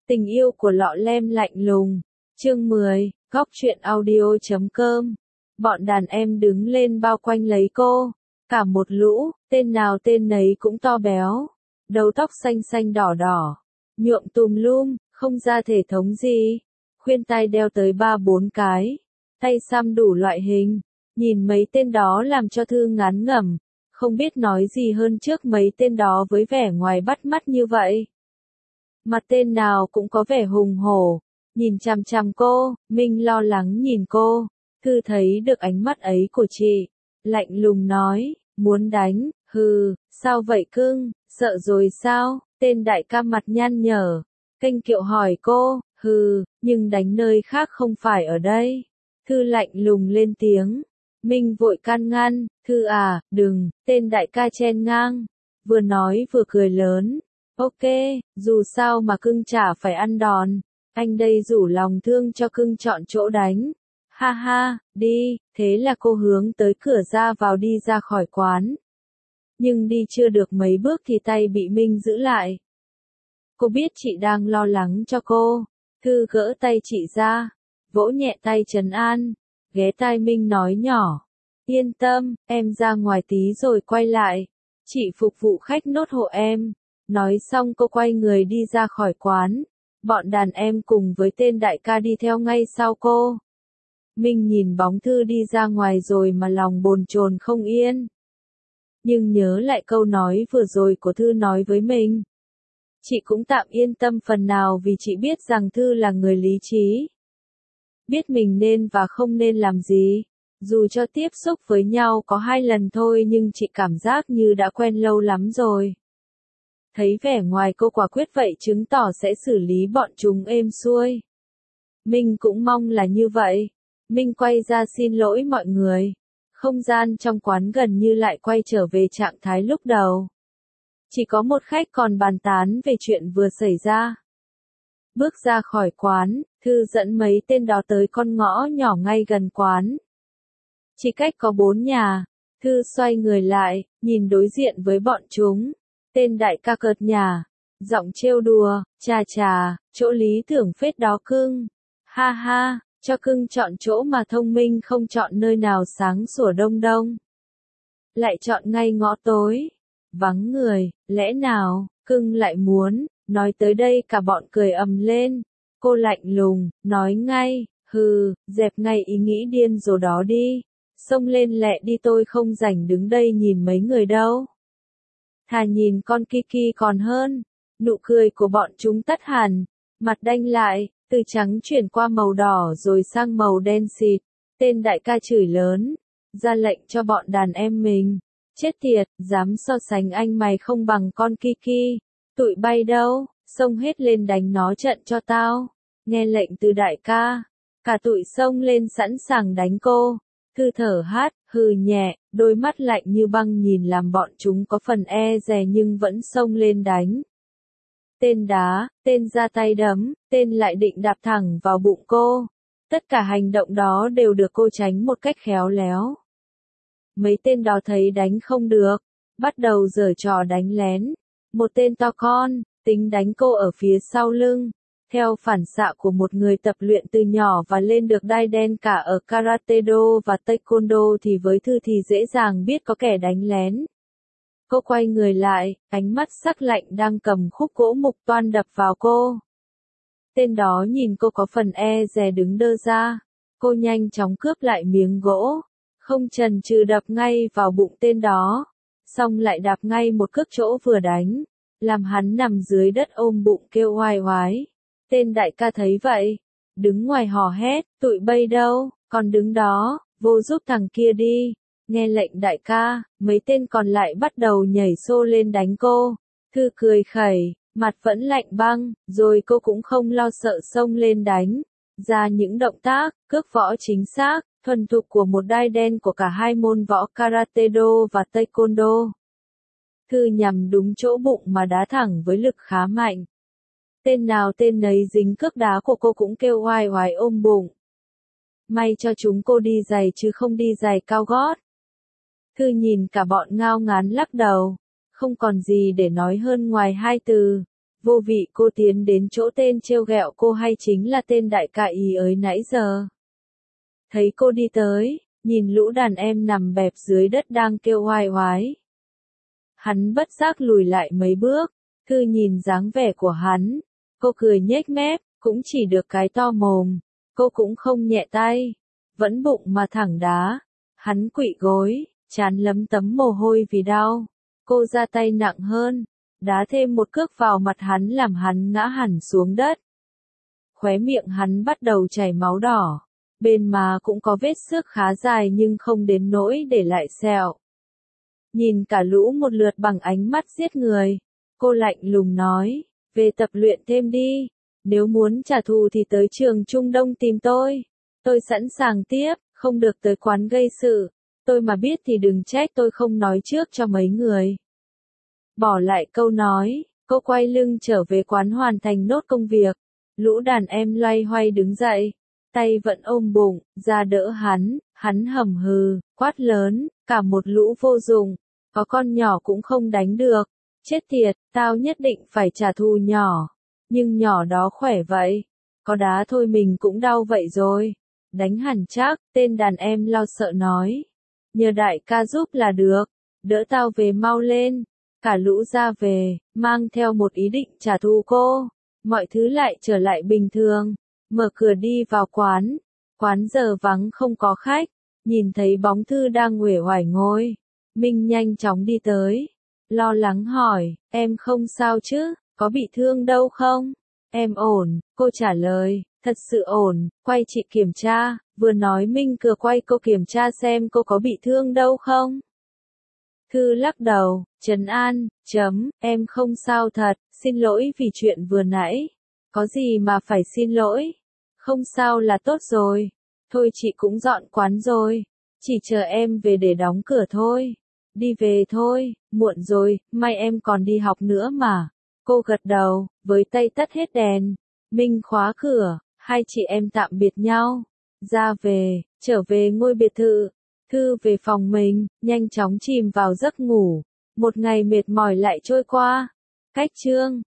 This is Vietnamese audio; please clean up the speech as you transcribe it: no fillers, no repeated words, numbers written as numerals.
Tình yêu của lọ lem lạnh lùng. Chương 10, góc truyện audio.com. Bọn đàn em đứng lên bao quanh lấy cô. Cả một lũ, tên nào tên nấy cũng to béo. Đầu tóc xanh xanh đỏ đỏ. Nhuộm tùm lum, không ra thể thống gì. Khuyên tai đeo tới 3-4 cái. Tay xăm đủ loại hình. Nhìn mấy tên đó làm cho Thư ngán ngẩm. Không biết nói gì hơn trước mấy tên đó với vẻ ngoài bắt mắt như vậy. Mặt tên nào cũng có vẻ hùng hổ, nhìn chằm chằm cô, Minh lo lắng nhìn cô, Thư thấy được ánh mắt ấy của chị, lạnh lùng nói, muốn đánh, hừ, sao vậy cưng, sợ rồi sao, tên đại ca mặt nhăn nhở, kênh kiệu hỏi cô, hừ, nhưng đánh nơi khác không phải ở đây, Thư lạnh lùng lên tiếng, Minh vội can ngăn, Thư à, đừng, tên đại ca chen ngang, vừa nói vừa cười lớn. Ok, dù sao mà cưng chả phải ăn đòn, anh đây rủ lòng thương cho cưng chọn chỗ đánh. Ha ha, đi, thế là cô hướng tới cửa ra vào đi ra khỏi quán. Nhưng đi chưa được mấy bước thì tay bị Minh giữ lại. Cô biết chị đang lo lắng cho cô, Thư gỡ tay chị ra, vỗ nhẹ tay trấn an, ghé tai Minh nói nhỏ. Yên tâm, em ra ngoài tí rồi quay lại, chị phục vụ khách nốt hộ em. Nói xong cô quay người đi ra khỏi quán, bọn đàn em cùng với tên đại ca đi theo ngay sau cô. Minh nhìn bóng Thư đi ra ngoài rồi mà lòng bồn chồn không yên. Nhưng nhớ lại câu nói vừa rồi của Thư nói với mình. Chị cũng tạm yên tâm phần nào vì chị biết rằng Thư là người lý trí. Biết mình nên và không nên làm gì. Dù cho tiếp xúc với nhau có 2 lần thôi nhưng chị cảm giác như đã quen lâu lắm rồi. Thấy vẻ ngoài cô quả quyết vậy chứng tỏ sẽ xử lý bọn chúng êm xuôi. Minh cũng mong là như vậy. Minh quay ra xin lỗi mọi người. Không gian trong quán gần như lại quay trở về trạng thái lúc đầu. Chỉ có một khách còn bàn tán về chuyện vừa xảy ra. Bước ra khỏi quán, Thư dẫn mấy tên đó tới con ngõ nhỏ ngay gần quán. Chỉ cách có 4 nhà. Thư xoay người lại, nhìn đối diện với bọn chúng. Tên đại ca cợt nhả, giọng trêu đùa, chà, chỗ lý tưởng phết đó cưng. Ha ha, cho cưng chọn chỗ mà thông minh không chọn nơi nào sáng sủa đông đông. Lại chọn ngay ngõ tối, vắng người, lẽ nào, cưng lại muốn, nói tới đây cả bọn cười ầm lên. Cô lạnh lùng, nói ngay, hừ, dẹp ngay ý nghĩ điên rồ đó đi. Xông lên lẹ đi tôi không rảnh đứng đây nhìn mấy người đâu. Thà nhìn con Kiki còn hơn, nụ cười của bọn chúng tắt hẳn, mặt đanh lại, từ trắng chuyển qua màu đỏ rồi sang màu đen xịt, tên đại ca chửi lớn, ra lệnh cho bọn đàn em mình, chết tiệt, dám so sánh anh mày không bằng con Kiki, tụi bay đâu, xông hết lên đánh nó trận cho tao, nghe lệnh từ đại ca, cả tụi xông lên sẵn sàng đánh cô. Thư thở hát, hừ nhẹ, đôi mắt lạnh như băng nhìn làm bọn chúng có phần e dè nhưng vẫn xông lên đánh. Tên đá, tên ra tay đấm, tên lại định đạp thẳng vào bụng cô. Tất cả hành động đó đều được cô tránh một cách khéo léo. Mấy tên đó thấy đánh không được, bắt đầu giở trò đánh lén. Một tên to con, tính đánh cô ở phía sau lưng. Theo phản xạ của một người tập luyện từ nhỏ và lên được đai đen cả ở Karate Do và Taekwondo thì với Thư thì dễ dàng biết có kẻ đánh lén. Cô quay người lại, ánh mắt sắc lạnh đang cầm khúc gỗ mục toan đập vào cô. Tên đó nhìn cô có phần e dè đứng đơ ra. Cô nhanh chóng cướp lại miếng gỗ, không chần chừ đập ngay vào bụng tên đó. Xong lại đạp ngay một cước chỗ vừa đánh, làm hắn nằm dưới đất ôm bụng kêu oai oái. Tên đại ca thấy vậy, đứng ngoài hò hét, tụi bay đâu, còn đứng đó, vô giúp thằng kia đi. Nghe lệnh đại ca, mấy tên còn lại bắt đầu nhảy xô lên đánh cô. Thư cười khẩy, mặt vẫn lạnh băng, rồi cô cũng không lo sợ xông lên đánh. Ra những động tác, cước võ chính xác, thuần thục của một đai đen của cả 2 môn võ Karate Do và Taekwondo. Thư nhằm đúng chỗ bụng mà đá thẳng với lực khá mạnh. Tên nào tên nấy dính cước đá của cô cũng kêu oai oái ôm bụng. May cho chúng cô đi giày chứ không đi giày cao gót. Thư nhìn cả bọn ngao ngán lắc đầu, không còn gì để nói hơn ngoài 2 từ, Vô vị cô tiến đến chỗ tên trêu ghẹo cô hay chính là tên đại ca ý ấy nãy giờ. Thấy cô đi tới, nhìn lũ đàn em nằm bẹp dưới đất đang kêu oai oái. Hắn bất giác lùi lại mấy bước, Thư nhìn dáng vẻ của hắn, cô cười nhếch mép, cũng chỉ được cái to mồm, cô cũng không nhẹ tay, vẫn bụng mà thẳng đá. Hắn quỵ gối, trán lấm tấm mồ hôi vì đau, cô ra tay nặng hơn, đá thêm một cước vào mặt hắn làm hắn ngã hẳn xuống đất. Khóe miệng hắn bắt đầu chảy máu đỏ, bên má cũng có vết xước khá dài nhưng không đến nỗi để lại sẹo. Nhìn cả lũ một lượt bằng ánh mắt giết người, cô lạnh lùng nói, về tập luyện thêm đi, nếu muốn trả thù thì tới trường Trung Đông tìm tôi sẵn sàng tiếp, không được tới quán gây sự, tôi mà biết thì đừng trách tôi không nói trước cho mấy người. Bỏ lại câu nói, cô quay lưng trở về quán hoàn thành nốt công việc, lũ đàn em loay hoay đứng dậy, tay vẫn ôm bụng, ra đỡ hắn hầm hừ, quát lớn, cả một lũ vô dụng, có con nhỏ cũng không đánh được, chết tiệt, tao nhất định phải trả thù nhỏ, nhưng nhỏ đó khỏe vậy, có đá thôi mình cũng đau vậy rồi, đánh hẳn chắc, tên đàn em lo sợ nói, nhờ đại ca giúp là được, đỡ tao về mau lên, cả lũ ra về, mang theo một ý định trả thù cô, mọi thứ lại trở lại bình thường, mở cửa đi vào quán giờ vắng không có khách, nhìn thấy bóng Thư đang uể oải ngồi, Minh nhanh chóng đi tới, lo lắng hỏi, em không sao chứ, có bị thương đâu không? Em ổn, cô trả lời, thật sự ổn, quay chị kiểm tra, vừa nói Minh cửa quay cô kiểm tra xem cô có bị thương đâu không? Thư lắc đầu, trấn an, em không sao thật, xin lỗi vì chuyện vừa nãy. Có gì mà phải xin lỗi? Không sao là tốt rồi. Thôi chị cũng dọn quán rồi. Chỉ chờ em về để đóng cửa thôi. Đi về thôi, muộn rồi, mai em còn đi học nữa mà. Cô gật đầu, với tay tắt hết đèn. Minh khóa cửa, hai chị em tạm biệt nhau. Ra về, trở về ngôi biệt thự. Thư về phòng mình, nhanh chóng chìm vào giấc ngủ. Một ngày mệt mỏi lại trôi qua. Cách chương